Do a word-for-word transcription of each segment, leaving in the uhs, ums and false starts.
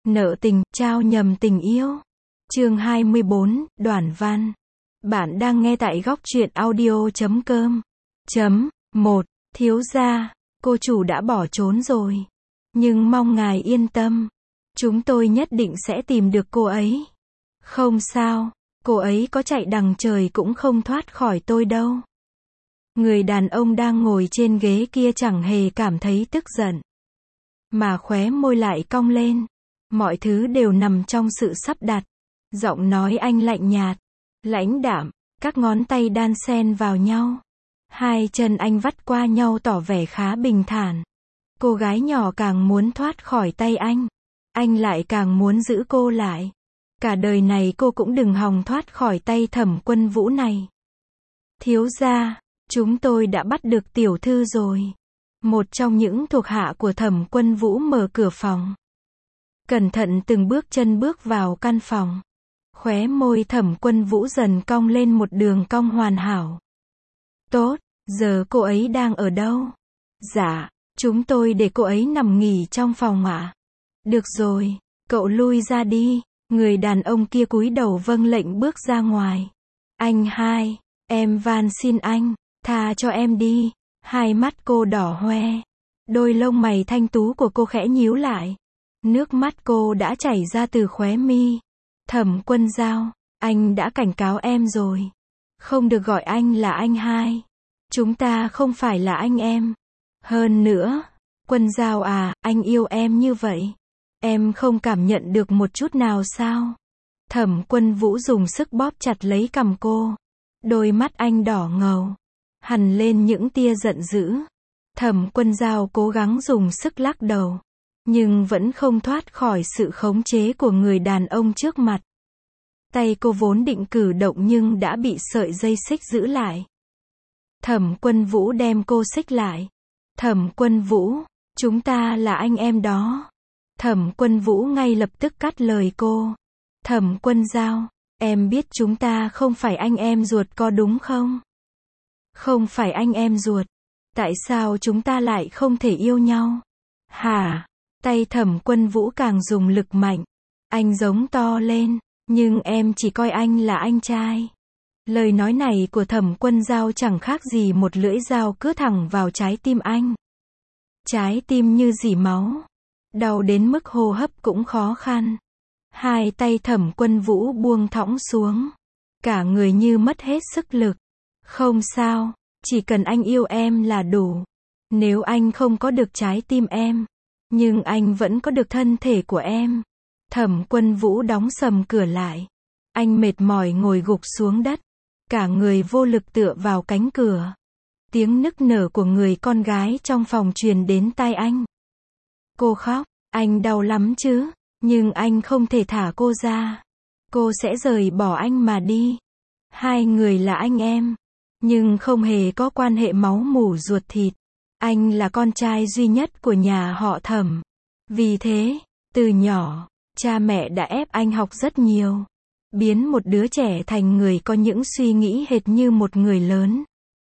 Nợ tình, trao nhầm tình yêu. Chương hai mươi bốn, Đoản văn. Bạn đang nghe tại góc truyện audio chấm com. Chấm, một. Thiếu gia, cô chủ đã bỏ trốn rồi. Nhưng mong ngài yên tâm. Chúng tôi nhất định sẽ tìm được cô ấy. Không sao, cô ấy có chạy đằng trời cũng không thoát khỏi tôi đâu. Người đàn ông đang ngồi trên ghế kia chẳng hề cảm thấy tức giận, mà khóe môi lại cong lên. Mọi thứ đều nằm trong sự sắp đặt. Giọng nói anh lạnh nhạt, lãnh đạm, các ngón tay đan xen vào nhau. Hai chân anh vắt qua nhau tỏ vẻ khá bình thản. Cô gái nhỏ càng muốn thoát khỏi tay anh. Anh lại càng muốn giữ cô lại. Cả đời này cô cũng đừng hòng thoát khỏi tay Thẩm Quân Vũ này. Thiếu gia, chúng tôi đã bắt được tiểu thư rồi. Một trong những thuộc hạ của Thẩm Quân Vũ mở cửa phòng. Cẩn thận từng bước chân bước vào căn phòng. Khóe môi Thẩm Quân Vũ dần cong lên một đường cong hoàn hảo. Tốt, giờ cô ấy đang ở đâu? Dạ, chúng tôi để cô ấy nằm nghỉ trong phòng ạ. Được rồi, cậu lui ra đi. Người đàn ông kia cúi đầu vâng lệnh bước ra ngoài. Anh hai, em van xin anh, tha cho em đi. Hai mắt cô đỏ hoe. Đôi lông mày thanh tú của cô khẽ nhíu lại. Nước mắt cô đã chảy ra từ khóe mi. Thẩm Quân Giao, anh đã cảnh cáo em rồi. Không được gọi anh là anh hai. Chúng ta không phải là anh em. Hơn nữa, Quân Giao à, anh yêu em như vậy. Em không cảm nhận được một chút nào sao? Thẩm Quân Vũ dùng sức bóp chặt lấy cằm cô. Đôi mắt anh đỏ ngầu, hằn lên những tia giận dữ. Thẩm Quân Giao cố gắng dùng sức lắc đầu, nhưng vẫn không thoát khỏi sự khống chế của người đàn ông trước mặt. Tay cô vốn định cử động nhưng đã bị sợi dây xích giữ lại. Thẩm Quân Vũ đem cô xích lại. Thẩm Quân Vũ, chúng ta là anh em đó. Thẩm Quân Vũ ngay lập tức cắt lời cô. Thẩm Quân Giao, em biết chúng ta không phải anh em ruột có đúng không? Không phải anh em ruột. Tại sao chúng ta lại không thể yêu nhau? Hả? Tay Thẩm Quân Vũ càng dùng lực mạnh. Anh giống to lên. Nhưng em chỉ coi anh là anh trai. Lời nói này của Thẩm Quân Giao chẳng khác gì một lưỡi dao cứa thẳng vào trái tim anh. Trái tim như rỉ máu. Đau đến mức hô hấp cũng khó khăn. Hai tay Thẩm Quân Vũ buông thõng xuống. Cả người như mất hết sức lực. Không sao, chỉ cần anh yêu em là đủ. Nếu anh không có được trái tim em, nhưng anh vẫn có được thân thể của em. Thẩm Quân Vũ đóng sầm cửa lại. Anh mệt mỏi ngồi gục xuống đất. Cả người vô lực tựa vào cánh cửa. Tiếng nức nở của người con gái trong phòng truyền đến tai anh. Cô khóc, anh đau lắm chứ, nhưng anh không thể thả cô ra. Cô sẽ rời bỏ anh mà đi. Hai người là anh em, nhưng không hề có quan hệ máu mủ ruột thịt. Anh là con trai duy nhất của nhà họ Thẩm. Vì thế, từ nhỏ, cha mẹ đã ép anh học rất nhiều. Biến một đứa trẻ thành người có những suy nghĩ hệt như một người lớn.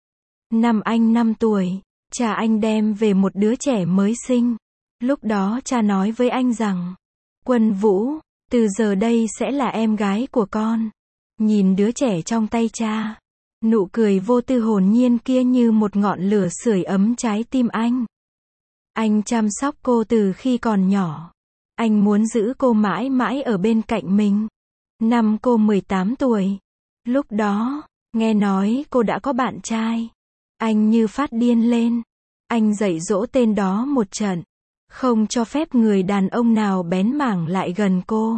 Năm anh năm tuổi, cha anh đem về một đứa trẻ mới sinh. Lúc đó cha nói với anh rằng, Quân Vũ, từ giờ đây sẽ là em gái của con. Nhìn đứa trẻ trong tay cha, nụ cười vô tư hồn nhiên kia như một ngọn lửa sưởi ấm trái tim anh. Anh chăm sóc cô từ khi còn nhỏ. Anh muốn giữ cô mãi mãi ở bên cạnh mình. Năm cô mười tám tuổi. Lúc đó, nghe nói cô đã có bạn trai. Anh như phát điên lên. Anh dạy dỗ tên đó một trận. Không cho phép người đàn ông nào bén mảng lại gần cô.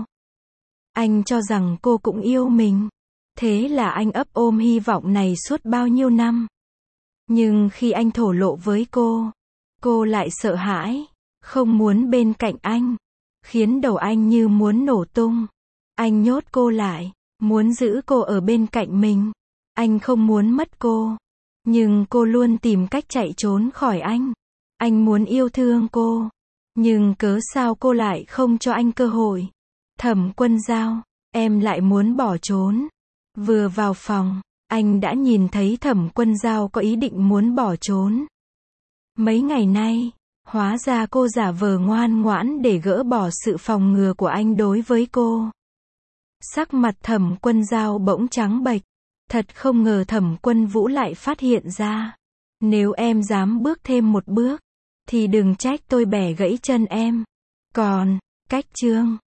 Anh cho rằng cô cũng yêu mình. Thế là anh ấp ôm hy vọng này suốt bao nhiêu năm. Nhưng khi anh thổ lộ với cô, cô lại sợ hãi, không muốn bên cạnh anh. Khiến đầu anh như muốn nổ tung. Anh nhốt cô lại, muốn giữ cô ở bên cạnh mình. Anh không muốn mất cô. Nhưng cô luôn tìm cách chạy trốn khỏi anh. Anh muốn yêu thương cô. Nhưng cớ sao cô lại không cho anh cơ hội? Thẩm Quân Giao, em lại muốn bỏ trốn. Vừa vào phòng, anh đã nhìn thấy Thẩm Quân Giao có ý định muốn bỏ trốn. Mấy ngày nay, Hóa ra cô giả vờ ngoan ngoãn để gỡ bỏ sự phòng ngừa của anh đối với cô. Sắc mặt Thẩm Quân Dao bỗng trắng bệch. Thật không ngờ Thẩm Quân Vũ lại phát hiện ra. Nếu em dám bước thêm một bước, thì đừng trách tôi bẻ gãy chân em. Còn, cách chương